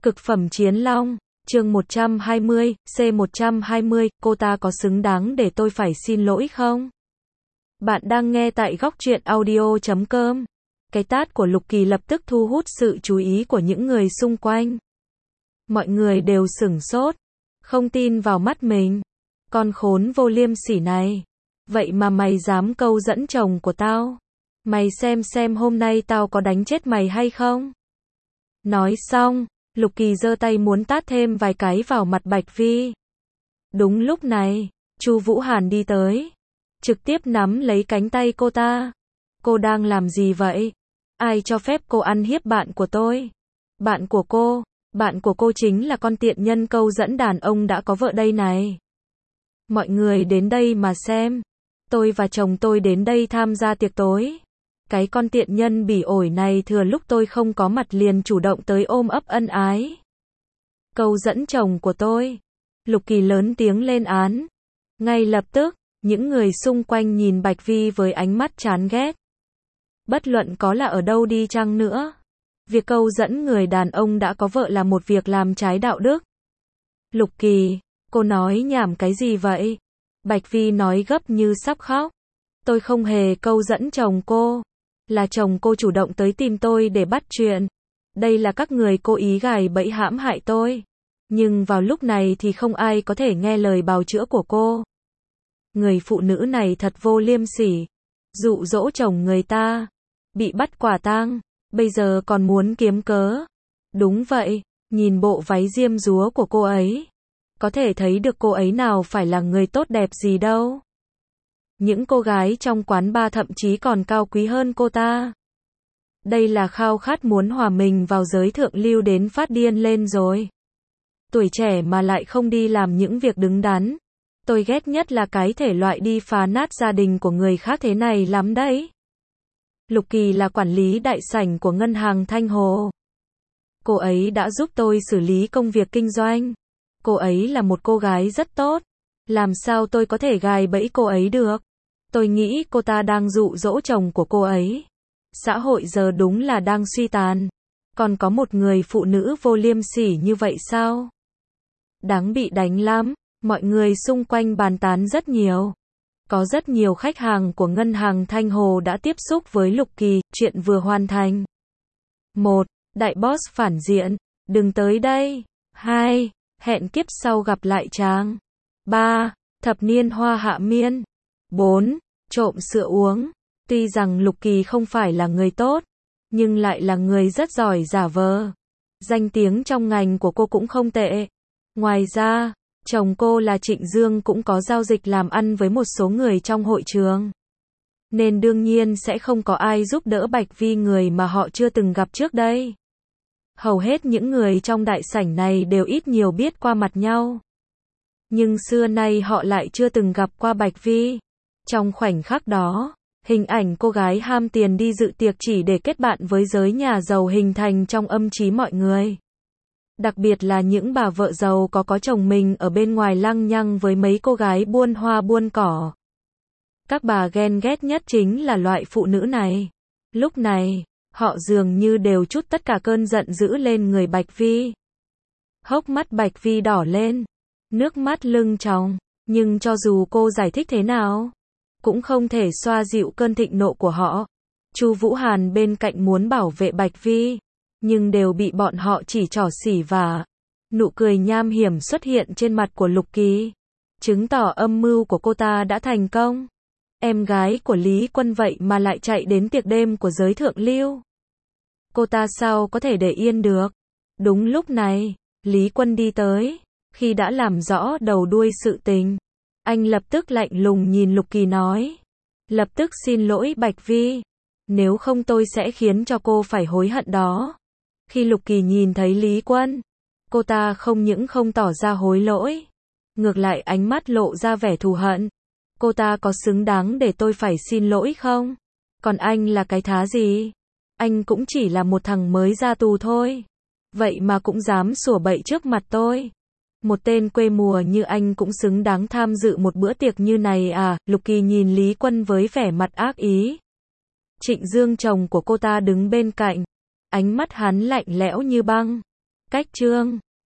Cực phẩm chiến long, chương 120, C120, cô ta có xứng đáng để tôi phải xin lỗi không? Bạn đang nghe tại góc truyện audio.com. Cái tát của Lục Kỳ lập tức thu hút sự chú ý của những người xung quanh. Mọi người đều sửng sốt, không tin vào mắt mình. Con khốn vô liêm sỉ này. Vậy mà mày dám câu dẫn chồng của tao? Mày xem hôm nay tao có đánh chết mày hay không? Nói xong, Lục Kỳ giơ tay muốn tát thêm vài cái vào mặt Bạch Vi. Đúng lúc này, Chu Vũ Hàn đi tới, trực tiếp nắm lấy cánh tay cô ta. Cô đang làm gì vậy? Ai cho phép cô ăn hiếp bạn của tôi? Bạn của cô chính là con tiện nhân câu dẫn đàn ông đã có vợ đây này. Mọi người đến đây mà xem. Tôi và chồng tôi đến đây tham gia tiệc tối. Cái con tiện nhân bỉ ổi này thừa lúc tôi không có mặt liền chủ động tới ôm ấp ân ái. Câu dẫn chồng của tôi. Lục Kỳ lớn tiếng lên án. Ngay lập tức, những người xung quanh nhìn Bạch Vi với ánh mắt chán ghét. Bất luận có là ở đâu đi chăng nữa, việc câu dẫn người đàn ông đã có vợ là một việc làm trái đạo đức. Lục Kỳ, cô nói nhảm cái gì vậy? Bạch Vi nói gấp như sắp khóc. Tôi không hề câu dẫn chồng cô. Là chồng cô chủ động tới tìm tôi để bắt chuyện. Đây là các người cố ý gài bẫy hãm hại tôi. Nhưng vào lúc này thì không ai có thể nghe lời bào chữa của cô. Người phụ nữ này thật vô liêm sỉ. Dụ dỗ chồng người ta. Bị bắt quả tang. Bây giờ còn muốn kiếm cớ. Đúng vậy, nhìn bộ váy diêm dúa của cô ấy. Có thể thấy được cô ấy nào phải là người tốt đẹp gì đâu. Những cô gái trong quán bar thậm chí còn cao quý hơn cô ta. Đây là khao khát muốn hòa mình vào giới thượng lưu đến phát điên lên rồi. Tuổi trẻ mà lại không đi làm những việc đứng đắn. Tôi ghét nhất là cái thể loại đi phá nát gia đình của người khác thế này lắm đấy. Lục Kỳ là quản lý đại sảnh của ngân hàng Thanh Hồ. Cô ấy đã giúp tôi xử lý công việc kinh doanh. Cô ấy là một cô gái rất tốt. Làm sao tôi có thể gài bẫy cô ấy được? Tôi nghĩ cô ta đang dụ dỗ chồng của cô ấy. Xã hội giờ đúng là đang suy tàn. Còn có một người phụ nữ vô liêm sỉ như vậy sao? Đáng bị đánh lắm. Mọi người xung quanh bàn tán rất nhiều. Có rất nhiều khách hàng của ngân hàng Thanh Hồ đã tiếp xúc với Lục Kỳ, chuyện vừa hoàn thành. 1. Đại boss phản diện, đừng tới đây. 2. Hẹn kiếp sau gặp lại chàng. 3. Thập niên hoa hạ miên. 4. Trộm sữa uống. Tuy rằng Lục Kỳ không phải là người tốt, nhưng lại là người rất giỏi giả vờ. Danh tiếng trong ngành của cô cũng không tệ. Ngoài ra, chồng cô là Trịnh Dương cũng có giao dịch làm ăn với một số người trong hội trường. Nên đương nhiên sẽ không có ai giúp đỡ Bạch Vi người mà họ chưa từng gặp trước đây. Hầu hết những người trong đại sảnh này đều ít nhiều biết qua mặt nhau. Nhưng xưa nay họ lại chưa từng gặp qua Bạch Vi. Trong khoảnh khắc đó, hình ảnh cô gái ham tiền đi dự tiệc chỉ để kết bạn với giới nhà giàu hình thành trong âm trí mọi người. Đặc biệt là những bà vợ giàu có chồng mình ở bên ngoài lăng nhăng với mấy cô gái buôn hoa buôn cỏ. Các bà ghen ghét nhất chính là loại phụ nữ này. Lúc này, họ dường như đều trút tất cả cơn giận dữ lên người Bạch Vi. Hốc mắt Bạch Vi đỏ lên, nước mắt lưng tròng, nhưng cho dù cô giải thích thế nào, cũng không thể xoa dịu cơn thịnh nộ của họ. Chu Vũ Hàn bên cạnh muốn bảo vệ Bạch Vi, nhưng đều bị bọn họ chỉ trỏ xỉ vả. Nụ cười nham hiểm xuất hiện trên mặt của Lục Kỳ, chứng tỏ âm mưu của cô ta đã thành công. Em gái của Lý Quân vậy mà lại chạy đến tiệc đêm của giới thượng lưu. Cô ta sao có thể để yên được? Đúng lúc này, Lý Quân đi tới. Khi đã làm rõ đầu đuôi sự tình, anh lập tức lạnh lùng nhìn Lục Kỳ nói. Lập tức xin lỗi Bạch Vi. Nếu không tôi sẽ khiến cho cô phải hối hận đó. Khi Lục Kỳ nhìn thấy Lý Quân, cô ta không những không tỏ ra hối lỗi, ngược lại ánh mắt lộ ra vẻ thù hận. Cô ta có xứng đáng để tôi phải xin lỗi không? Còn anh là cái thá gì? Anh cũng chỉ là một thằng mới ra tù thôi. Vậy mà cũng dám sủa bậy trước mặt tôi. Một tên quê mùa như anh cũng xứng đáng tham dự một bữa tiệc như này à? Lục Kỳ nhìn Lý Quân với vẻ mặt ác ý. Trịnh Dương chồng của cô ta đứng bên cạnh. Ánh mắt hắn lạnh lẽo như băng. cách chương